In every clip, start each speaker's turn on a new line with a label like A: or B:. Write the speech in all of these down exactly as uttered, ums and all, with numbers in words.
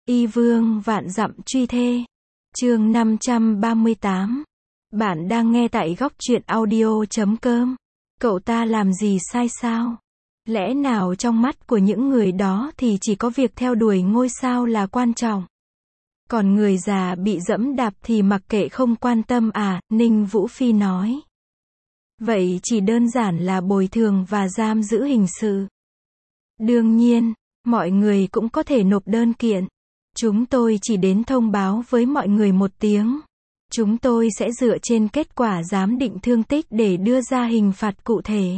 A: Y vương vạn dặm truy thê. Chương năm trăm ba mươi tám. Bạn đang nghe tại góc truyện audio chấm com. Cậu ta làm gì sai sao? Lẽ nào trong mắt của những người đó thì chỉ có việc theo đuổi ngôi sao là quan trọng? Còn người già bị dẫm đạp thì mặc kệ không quan tâm à? Ninh Vũ Phi nói. Vậy chỉ đơn giản là bồi thường và giam giữ hình sự. Đương nhiên, mọi người cũng có thể nộp đơn kiện. Chúng tôi chỉ đến thông báo với mọi người một tiếng. Chúng tôi sẽ dựa trên kết quả giám định thương tích để đưa ra hình phạt cụ thể.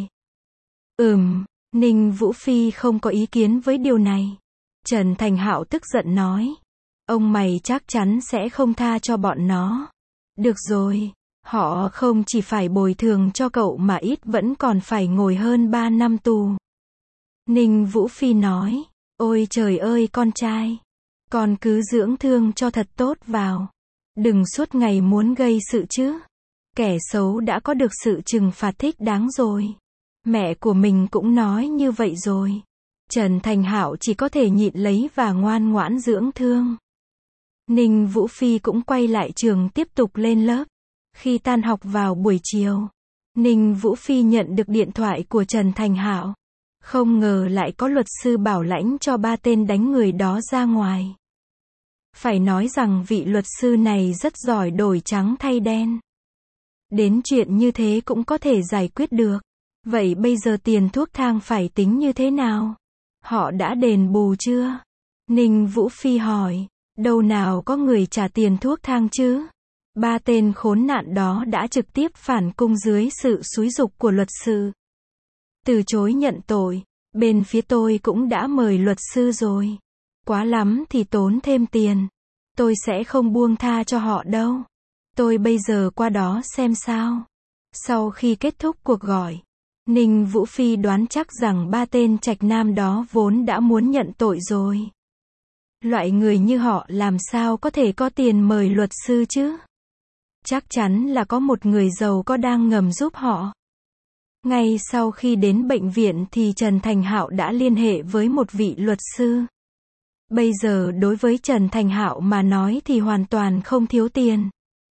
A: Ừm, Ninh Vũ Phi không có ý kiến với điều này. Trần Thành Hạo tức giận nói. Ông mày chắc chắn sẽ không tha cho bọn nó. Được rồi, họ không chỉ phải bồi thường cho cậu mà ít vẫn còn phải ngồi hơn ba năm tù. Ninh Vũ Phi nói. Ôi trời ơi con trai. Con cứ dưỡng thương cho thật tốt vào. Đừng suốt ngày muốn gây sự chứ. Kẻ xấu đã có được sự trừng phạt thích đáng rồi. Mẹ của mình cũng nói như vậy rồi. Trần Thành Hạo chỉ có thể nhịn lấy và ngoan ngoãn dưỡng thương. Ninh Vũ Phi cũng quay lại trường tiếp tục lên lớp. Khi tan học vào buổi chiều, Ninh Vũ Phi nhận được điện thoại của Trần Thành Hạo. Không ngờ lại có luật sư bảo lãnh cho ba tên đánh người đó ra ngoài. Phải nói rằng vị luật sư này rất giỏi đổi trắng thay đen. Đến chuyện như thế cũng có thể giải quyết được. Vậy bây giờ tiền thuốc thang phải tính như thế nào? Họ đã đền bù chưa? Ninh Vũ Phi hỏi. Đâu nào có người trả tiền thuốc thang chứ? Ba tên khốn nạn đó đã trực tiếp phản cung dưới sự xúi giục của luật sư. Từ chối nhận tội. Bên phía tôi cũng đã mời luật sư rồi. Quá lắm thì tốn thêm tiền. Tôi sẽ không buông tha cho họ đâu. Tôi bây giờ qua đó xem sao. Sau khi kết thúc cuộc gọi, Ninh Vũ Phi đoán chắc rằng ba tên trạch nam đó vốn đã muốn nhận tội rồi. Loại người như họ làm sao có thể có tiền mời luật sư chứ? Chắc chắn là có một người giàu có đang ngầm giúp họ. Ngay sau khi đến bệnh viện thì Trần Thành Hạo đã liên hệ với một vị luật sư. Bây giờ đối với Trần Thành Hạo mà nói thì hoàn toàn không thiếu tiền.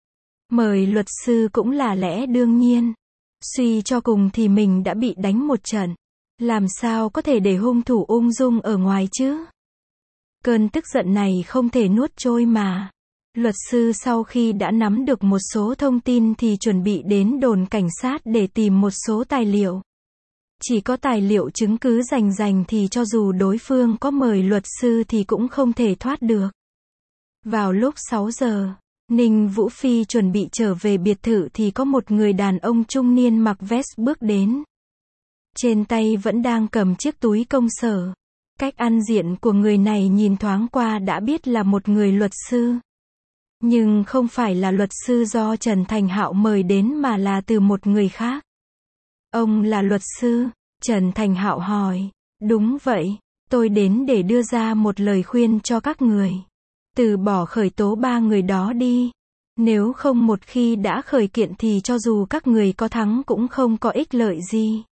A: Mời luật sư cũng là lẽ đương nhiên. Suy cho cùng thì mình đã bị đánh một trận. Làm sao có thể để hung thủ ung dung ở ngoài chứ? Cơn tức giận này không thể nuốt trôi mà. Luật sư sau khi đã nắm được một số thông tin thì chuẩn bị đến đồn cảnh sát để tìm một số tài liệu. Chỉ có tài liệu chứng cứ rành rành thì cho dù đối phương có mời luật sư thì cũng không thể thoát được. Vào lúc sáu giờ, Ninh Vũ Phi chuẩn bị trở về biệt thự thì có một người đàn ông trung niên mặc vest bước đến. Trên tay vẫn đang cầm chiếc túi công sở. Cách ăn diện của người này nhìn thoáng qua đã biết là một người luật sư. Nhưng không phải là luật sư do Trần Thành Hạo mời đến mà là từ một người khác. Ông là luật sư? Trần Thành Hạo hỏi. Đúng vậy, tôi đến để đưa ra một lời khuyên cho các người. Từ bỏ khởi tố ba người đó đi. Nếu không một khi đã khởi kiện thì cho dù các người có thắng cũng không có ích lợi gì.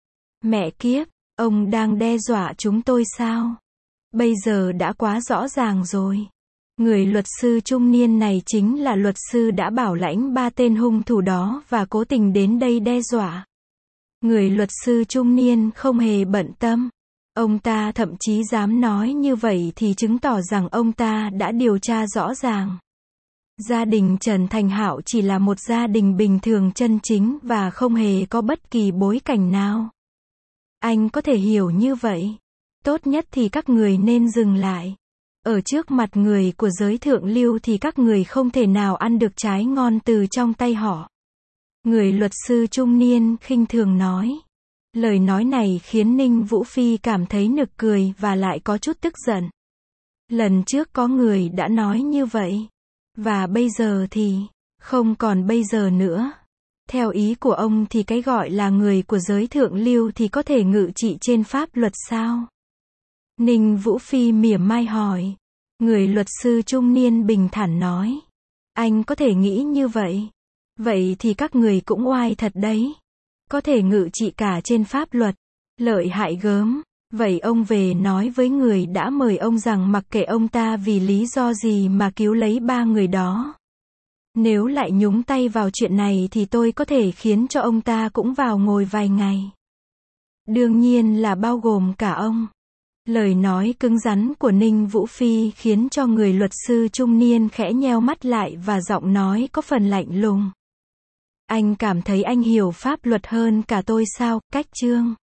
A: Mẹ kiếp, ông đang đe dọa chúng tôi sao? Bây giờ đã quá rõ ràng rồi. Người luật sư trung niên này chính là luật sư đã bảo lãnh ba tên hung thủ đó và cố tình đến đây đe dọa. Người luật sư trung niên không hề bận tâm. Ông ta thậm chí dám nói như vậy thì chứng tỏ rằng ông ta đã điều tra rõ ràng. Gia đình Trần Thành Hạo chỉ là một gia đình bình thường chân chính và không hề có bất kỳ bối cảnh nào. Anh có thể hiểu như vậy. Tốt nhất thì các người nên dừng lại. Ở trước mặt người của giới thượng lưu thì các người không thể nào ăn được trái ngon từ trong tay họ. Người luật sư trung niên khinh thường nói. Lời nói này khiến Ninh Vũ Phi cảm thấy nực cười và lại có chút tức giận. Lần trước có người đã nói như vậy. Và bây giờ thì, không còn bây giờ nữa. Theo ý của ông thì cái gọi là người của giới thượng lưu thì có thể ngự trị trên pháp luật sao? Ninh Vũ Phi mỉa mai hỏi. Người luật sư trung niên bình thản nói. Anh có thể nghĩ như vậy. Vậy thì các người cũng oai thật đấy. Có thể ngự trị cả trên pháp luật. Lợi hại gớm. Vậy ông về nói với người đã mời ông rằng mặc kệ ông ta vì lý do gì mà cứu lấy ba người đó. Nếu lại nhúng tay vào chuyện này thì tôi có thể khiến cho ông ta cũng vào ngồi vài ngày. Đương nhiên là bao gồm cả ông. Lời nói cứng rắn của Ninh Vũ Phi khiến cho người luật sư trung niên khẽ nheo mắt lại và giọng nói có phần lạnh lùng. Anh cảm thấy anh hiểu pháp luật hơn cả tôi sao, Cách Trương?